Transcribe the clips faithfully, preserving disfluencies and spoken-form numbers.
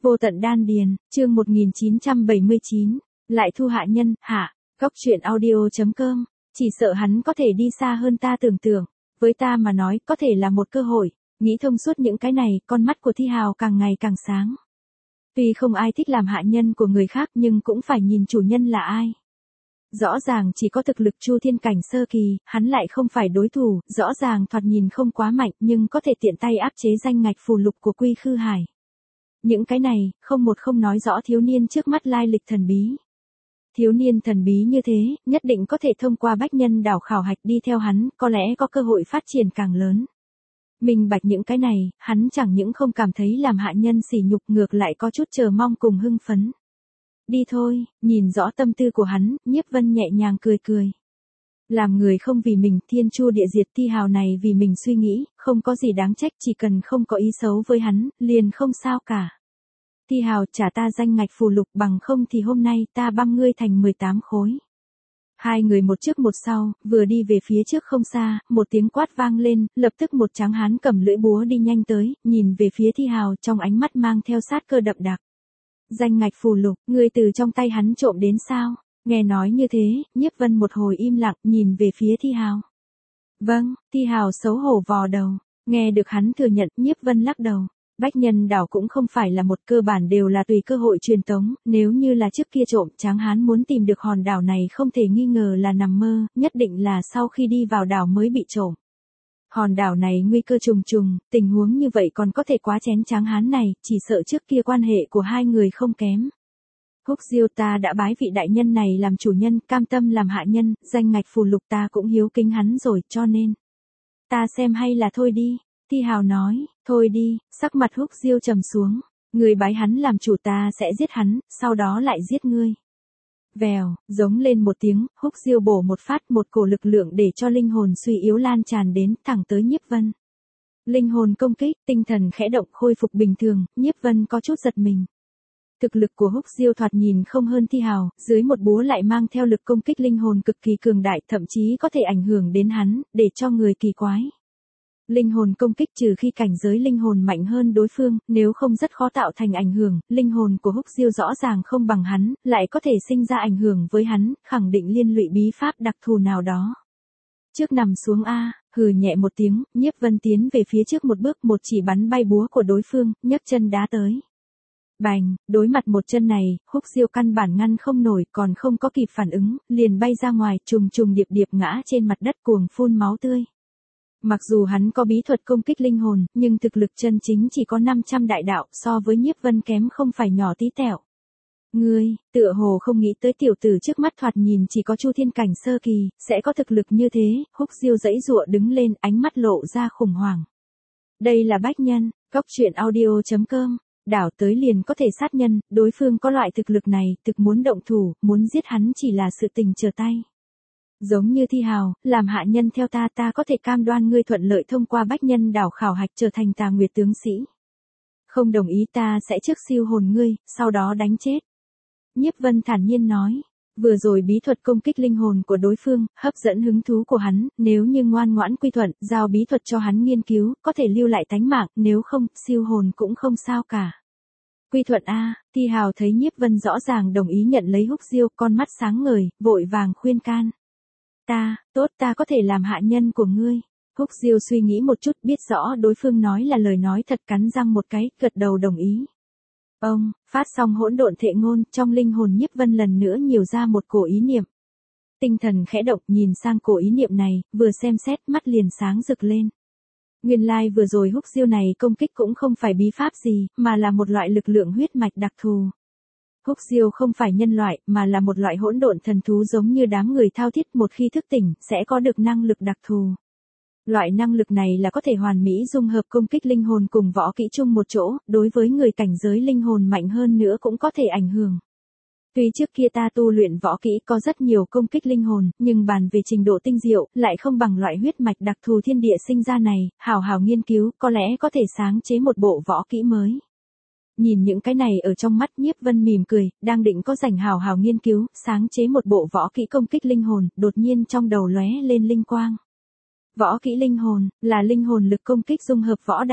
Vô tận đan điền, chương một nghìn chín trăm bảy mươi chín, lại thu hạ nhân, hạ, góc truyện audio.com, chỉ sợ hắn có thể đi xa hơn ta tưởng tượng, với ta mà nói có thể là một cơ hội, nghĩ thông suốt những cái này, con mắt của Thi Hào càng ngày càng sáng. Tuy không ai thích làm hạ nhân của người khác nhưng cũng phải nhìn chủ nhân là ai. Rõ ràng chỉ có thực lực Chu Thiên cảnh sơ kỳ, hắn lại không phải đối thủ, rõ ràng thoạt nhìn không quá mạnh nhưng có thể tiện tay áp chế danh ngạch phù lục của Quy Khư Hải. Những cái này, không một không nói rõ thiếu niên trước mắt lai lịch thần bí. Thiếu niên thần bí như thế, nhất định có thể thông qua bách nhân đảo khảo hạch đi theo hắn, có lẽ có cơ hội phát triển càng lớn. Minh bạch những cái này, hắn chẳng những không cảm thấy làm hạ nhân sỉ nhục, ngược lại có chút chờ mong cùng hưng phấn. Đi thôi, nhìn rõ tâm tư của hắn, Nhiếp Vân nhẹ nhàng cười cười. Làm người không vì mình, thiên chu địa diệt, Thi Hào này vì mình suy nghĩ, không có gì đáng trách, chỉ cần không có ý xấu với hắn, liền không sao cả. Thi Hào, trả ta danh ngạch phù lục, bằng không thì hôm nay ta băm ngươi thành mười tám khối. Hai người một trước một sau, vừa đi về phía trước không xa, một tiếng quát vang lên, lập tức một tráng hán cầm lưỡi búa đi nhanh tới, nhìn về phía Thi Hào, trong ánh mắt mang theo sát cơ đậm đặc. Danh ngạch phù lục, ngươi từ trong tay hắn trộm đến sao? Nghe nói như thế, Nhiếp Vân một hồi im lặng, nhìn về phía Thi Hào. Vâng, Thi Hào xấu hổ vò đầu, nghe được hắn thừa nhận, Nhiếp Vân lắc đầu. Bách nhân đảo cũng không phải là một, cơ bản đều là tùy cơ hội truyền tống, nếu như là trước kia trộm, tráng hán muốn tìm được hòn đảo này không thể nghi ngờ là nằm mơ, nhất định là sau khi đi vào đảo mới bị trộm. Hòn đảo này nguy cơ trùng trùng, tình huống như vậy còn có thể quá chén tráng hán này, chỉ sợ trước kia quan hệ của hai người không kém. Húc Diêu, ta đã bái vị đại nhân này làm chủ nhân, cam tâm làm hạ nhân, danh ngạch phù lục ta cũng hiếu kính hắn rồi, cho nên ta xem hay là thôi đi. Thi Hào nói, thôi đi, sắc mặt Húc Diêu trầm xuống, người bái hắn làm chủ ta sẽ giết hắn, sau đó lại giết ngươi. Vèo, giống lên một tiếng, Húc Diêu bổ một phát, một cổ lực lượng để cho linh hồn suy yếu lan tràn đến, thẳng tới Nhiếp Vân. Linh hồn công kích, tinh thần khẽ động, khôi phục bình thường, Nhiếp Vân có chút giật mình. Thực lực của Húc Diêu thoạt nhìn không hơn Thi Hào, dưới một búa lại mang theo lực công kích linh hồn cực kỳ cường đại, thậm chí có thể ảnh hưởng đến hắn, để cho người kỳ quái. Linh hồn công kích trừ khi cảnh giới linh hồn mạnh hơn đối phương, nếu không rất khó tạo thành ảnh hưởng, linh hồn của Húc Diêu rõ ràng không bằng hắn, lại có thể sinh ra ảnh hưởng với hắn, khẳng định liên lụy bí pháp đặc thù nào đó. Trước nằm xuống a, hừ nhẹ một tiếng, Nhiếp Vân tiến về phía trước một bước, một chỉ bắn bay búa của đối phương, nhấc chân đá tới. Bành, đối mặt một chân này, Húc Diêu căn bản ngăn không nổi, còn không có kịp phản ứng, liền bay ra ngoài, trùng trùng điệp điệp ngã trên mặt đất cuồng phun máu tươi. Mặc dù hắn có bí thuật công kích linh hồn, nhưng thực lực chân chính chỉ có năm trăm đại đạo, so với Nhiếp Vân kém không phải nhỏ tí tẹo. Ngươi, tựa hồ không nghĩ tới tiểu tử trước mắt thoạt nhìn chỉ có Chu Thiên cảnh sơ kỳ, sẽ có thực lực như thế, Húc Diêu giãy giụa đứng lên, ánh mắt lộ ra khủng hoảng. Đây là bách nhân, góc truyện audio.com, đảo tới liền có thể sát nhân, đối phương có loại thực lực này, thực muốn động thủ, muốn giết hắn chỉ là sự tình chờ tay. Giống như Thi Hào, làm hạ nhân theo ta, ta có thể cam đoan ngươi thuận lợi thông qua bách nhân đảo khảo hạch trở thành Tà Nguyệt tướng sĩ. Không đồng ý ta sẽ trước siêu hồn ngươi, sau đó đánh chết. Nhiếp Vân thản nhiên nói, vừa rồi bí thuật công kích linh hồn của đối phương, hấp dẫn hứng thú của hắn, nếu như ngoan ngoãn quy thuận, giao bí thuật cho hắn nghiên cứu, có thể lưu lại tánh mạng, nếu không, siêu hồn cũng không sao cả. Quy thuận a, Thi Hào thấy Nhiếp Vân rõ ràng đồng ý nhận lấy Húc Diêu, con mắt sáng ngời, vội vàng khuyên can. Ta, tốt, ta có thể làm hạ nhân của ngươi. Húc Diêu suy nghĩ một chút, biết rõ đối phương nói là lời nói thật, cắn răng một cái, gật đầu đồng ý. Ông, phát xong hỗn độn thệ ngôn, trong linh hồn Nhiếp Vân lần nữa nhiều ra một cổ ý niệm. Tinh thần khẽ động, nhìn sang cổ ý niệm này, vừa xem xét, mắt liền sáng rực lên. Nguyên lai like vừa rồi Húc Diêu này công kích cũng không phải bí pháp gì, mà là một loại lực lượng huyết mạch đặc thù. Húc Diêu không phải nhân loại, mà là một loại hỗn độn thần thú giống như đám người thao thiết, một khi thức tỉnh, sẽ có được năng lực đặc thù. Loại năng lực này là có thể hoàn mỹ dung hợp công kích linh hồn cùng võ kỹ chung một chỗ, đối với người cảnh giới linh hồn mạnh hơn nữa cũng có thể ảnh hưởng. Tuy trước kia ta tu luyện võ kỹ có rất nhiều công kích linh hồn, nhưng bàn về trình độ tinh diệu, lại không bằng loại huyết mạch đặc thù thiên địa sinh ra này, hào hào nghiên cứu, có lẽ có thể sáng chế một bộ võ kỹ mới. Nhìn những cái này ở trong mắt, Nhiếp Vân mỉm cười, đang định có rảnh hào hào nghiên cứu, sáng chế một bộ võ kỹ công kích linh hồn, đột nhiên trong đầu lóe lên linh quang. Võ kỹ linh hồn, là linh hồn lực công kích dung hợp võ đạo.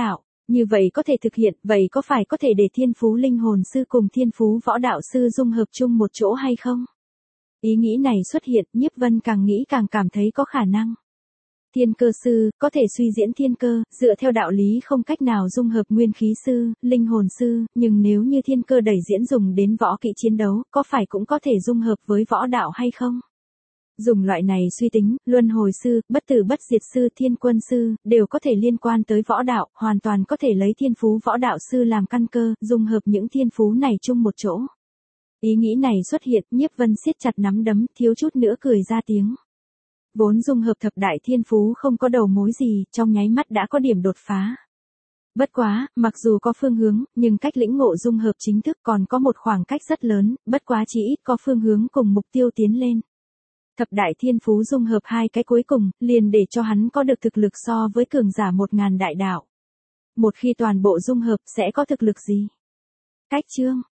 Như vậy có thể thực hiện, vậy có phải có thể để thiên phú linh hồn sư cùng thiên phú võ đạo sư dung hợp chung một chỗ hay không? Ý nghĩ này xuất hiện, Nhiếp Vân càng nghĩ càng cảm thấy có khả năng. Thiên cơ sư, có thể suy diễn thiên cơ, dựa theo đạo lý không cách nào dung hợp nguyên khí sư, linh hồn sư, nhưng nếu như thiên cơ đẩy diễn dùng đến võ kỹ chiến đấu, có phải cũng có thể dung hợp với võ đạo hay không? Dùng loại này suy tính, luân hồi sư, bất tử bất diệt sư, thiên quân sư, đều có thể liên quan tới võ đạo, hoàn toàn có thể lấy thiên phú võ đạo sư làm căn cơ, dung hợp những thiên phú này chung một chỗ. Ý nghĩ này xuất hiện, Nhiếp Vân siết chặt nắm đấm, thiếu chút nữa cười ra tiếng. Vốn dung hợp thập đại thiên phú không có đầu mối gì, trong nháy mắt đã có điểm đột phá. Bất quá, mặc dù có phương hướng, nhưng cách lĩnh ngộ dung hợp chính thức còn có một khoảng cách rất lớn, bất quá chỉ ít có phương hướng cùng mục tiêu tiến lên. Thập đại thiên phú dung hợp hai cái cuối cùng, liền để cho hắn có được thực lực so với cường giả một ngàn đại đạo. Một khi toàn bộ dung hợp sẽ có thực lực gì? Cách chương